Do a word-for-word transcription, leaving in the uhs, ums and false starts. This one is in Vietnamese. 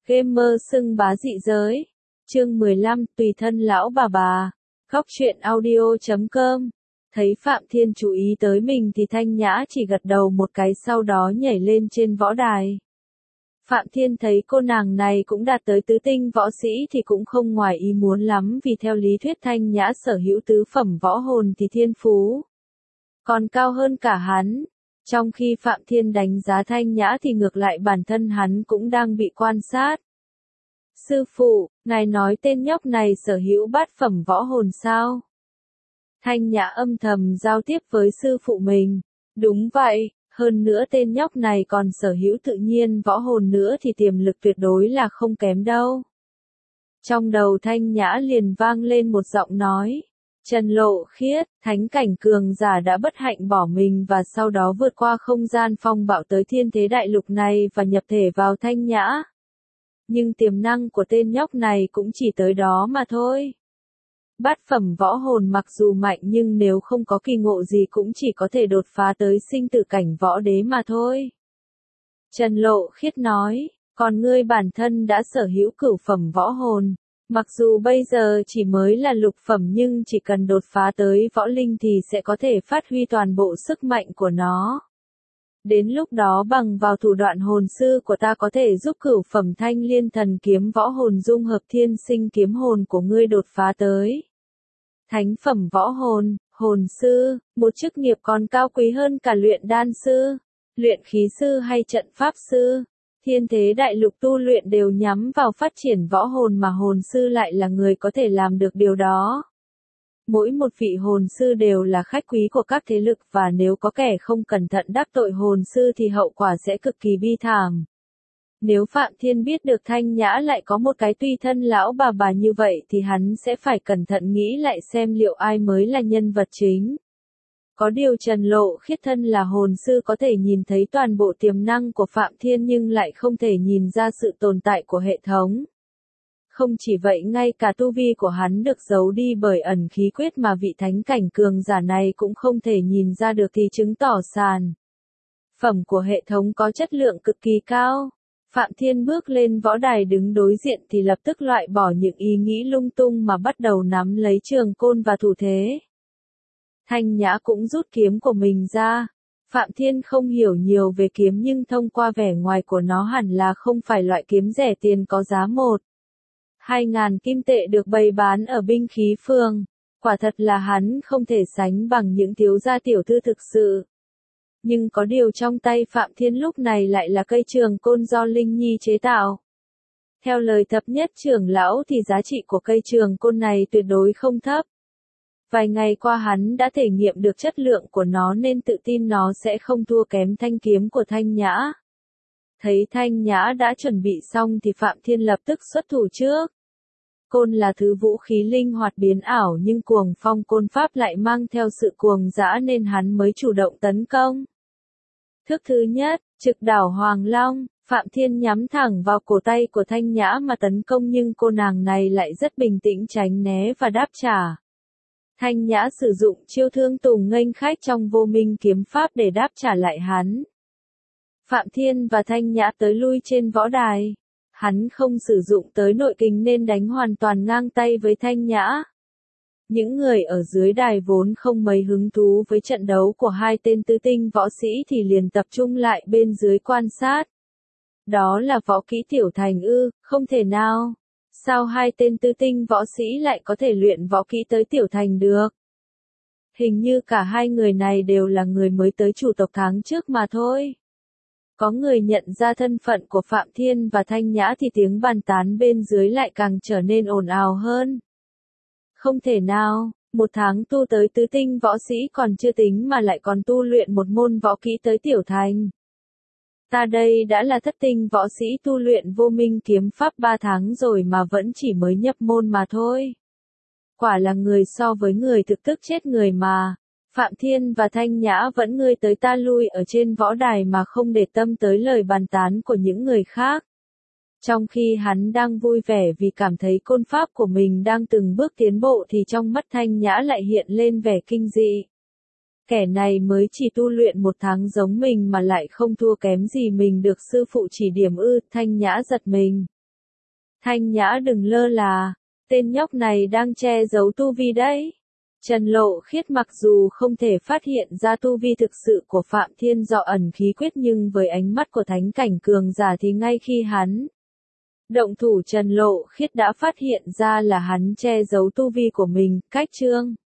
Gamer xưng bá dị giới. Chương mười lăm, tùy thân lão bà bà. Góc truyện audio chấm com. Thấy Phạm Thiên chú ý tới mình thì Thanh Nhã chỉ gật đầu một cái sau đó nhảy lên trên võ đài. Phạm Thiên thấy cô nàng này cũng đạt tới tứ tinh võ sĩ thì cũng không ngoài ý muốn lắm, vì theo lý thuyết Thanh Nhã sở hữu tứ phẩm võ hồn thì thiên phú còn cao hơn cả hắn. Trong khi Phạm Thiên đánh giá Thanh Nhã thì ngược lại bản thân hắn cũng đang bị quan sát. Sư phụ, ngài nói tên nhóc này sở hữu bát phẩm võ hồn sao? Thanh Nhã âm thầm giao tiếp với sư phụ mình. Đúng vậy, hơn nữa tên nhóc này còn sở hữu tự nhiên võ hồn nữa thì tiềm lực tuyệt đối là không kém đâu. Trong đầu Thanh Nhã liền vang lên một giọng nói. Trần Lộ Khiết, thánh cảnh cường giả đã bất hạnh bỏ mình và sau đó vượt qua không gian phong bạo tới thiên thế đại lục này và nhập thể vào Thanh Nhã. Nhưng tiềm năng của tên nhóc này cũng chỉ tới đó mà thôi. Bát phẩm võ hồn mặc dù mạnh nhưng nếu không có kỳ ngộ gì cũng chỉ có thể đột phá tới sinh tử cảnh võ đế mà thôi. Trần Lộ Khiết nói, còn ngươi bản thân đã sở hữu cửu phẩm võ hồn. Mặc dù bây giờ chỉ mới là lục phẩm nhưng chỉ cần đột phá tới võ linh thì sẽ có thể phát huy toàn bộ sức mạnh của nó. Đến lúc đó bằng vào thủ đoạn hồn sư của ta có thể giúp cửu phẩm thanh liên thần kiếm võ hồn dung hợp thiên sinh kiếm hồn của ngươi đột phá tới thánh phẩm võ hồn, hồn sư, một chức nghiệp còn cao quý hơn cả luyện đan sư, luyện khí sư hay trận pháp sư. Thiên thế đại lục tu luyện đều nhắm vào phát triển võ hồn mà hồn sư lại là người có thể làm được điều đó. Mỗi một vị hồn sư đều là khách quý của các thế lực và nếu có kẻ không cẩn thận đắc tội hồn sư thì hậu quả sẽ cực kỳ bi thảm. Nếu Phạm Thiên biết được Thanh Nhã lại có một cái tùy thân lão bà bà như vậy thì hắn sẽ phải cẩn thận nghĩ lại xem liệu ai mới là nhân vật chính. Có điều Trần Lộ Khiết thân là hồn sư có thể nhìn thấy toàn bộ tiềm năng của Phạm Thiên nhưng lại không thể nhìn ra sự tồn tại của hệ thống. Không chỉ vậy ngay cả tu vi của hắn được giấu đi bởi ẩn khí quyết mà vị thánh cảnh cường giả này cũng không thể nhìn ra được thì chứng tỏ sản phẩm của hệ thống có chất lượng cực kỳ cao. Phạm Thiên bước lên võ đài đứng đối diện thì lập tức loại bỏ những ý nghĩ lung tung mà bắt đầu nắm lấy trường côn và thủ thế. Thanh Nhã cũng rút kiếm của mình ra. Phạm Thiên không hiểu nhiều về kiếm nhưng thông qua vẻ ngoài của nó hẳn là không phải loại kiếm rẻ tiền có giá một hai ngàn kim tệ được bày bán ở binh khí phường. Quả thật là hắn không thể sánh bằng những thiếu gia tiểu thư thực sự. Nhưng có điều trong tay Phạm Thiên lúc này lại là cây trường côn do Linh Nhi chế tạo. Theo lời thập nhất trưởng lão thì giá trị của cây trường côn này tuyệt đối không thấp. Vài ngày qua hắn đã thể nghiệm được chất lượng của nó nên tự tin nó sẽ không thua kém thanh kiếm của Thanh Nhã. Thấy Thanh Nhã đã chuẩn bị xong thì Phạm Thiên lập tức xuất thủ trước. Côn là thứ vũ khí linh hoạt biến ảo nhưng cuồng phong côn pháp lại mang theo sự cuồng dã nên hắn mới chủ động tấn công. Thức thứ nhất, trực đảo Hoàng Long, Phạm Thiên nhắm thẳng vào cổ tay của Thanh Nhã mà tấn công nhưng cô nàng này lại rất bình tĩnh tránh né và đáp trả. Thanh Nhã sử dụng chiêu thương tùng nghênh khách trong vô minh kiếm pháp để đáp trả lại hắn. Phạm Thiên và Thanh Nhã tới lui trên võ đài. Hắn không sử dụng tới nội kình nên đánh hoàn toàn ngang tay với Thanh Nhã. Những người ở dưới đài vốn không mấy hứng thú với trận đấu của hai tên tứ tinh võ sĩ thì liền tập trung lại bên dưới quan sát. Đó là võ kỹ tiểu thành ư, không thể nào. Sao hai tên tứ tinh võ sĩ lại có thể luyện võ kỹ tới tiểu thành được? Hình như cả hai người này đều là người mới tới chủ tộc tháng trước mà thôi. Có người nhận ra thân phận của Phạm Thiên và Thanh Nhã thì tiếng bàn tán bên dưới lại càng trở nên ồn ào hơn. Không thể nào, một tháng tu tới tứ tinh võ sĩ còn chưa tính mà lại còn tu luyện một môn võ kỹ tới tiểu thành. Ta đây đã là thất tinh võ sĩ tu luyện vô minh kiếm pháp ba tháng rồi mà vẫn chỉ mới nhập môn mà thôi. Quả là người so với người thực tức chết người mà. Phạm Thiên và Thanh Nhã vẫn ngươi tới ta lui ở trên võ đài mà không để tâm tới lời bàn tán của những người khác. Trong khi hắn đang vui vẻ vì cảm thấy côn pháp của mình đang từng bước tiến bộ thì trong mắt Thanh Nhã lại hiện lên vẻ kinh dị. Kẻ này mới chỉ tu luyện một tháng giống mình mà lại không thua kém gì mình được sư phụ chỉ điểm ư, Thanh Nhã giật mình. Thanh Nhã đừng lơ là, tên nhóc này đang che giấu tu vi đấy. Trần Lộ Khiết mặc dù không thể phát hiện ra tu vi thực sự của Phạm Thiên do ẩn khí quyết nhưng với ánh mắt của thánh cảnh cường giả thì ngay khi hắn động thủ Trần Lộ Khiết đã phát hiện ra là hắn che giấu tu vi của mình, cách chương.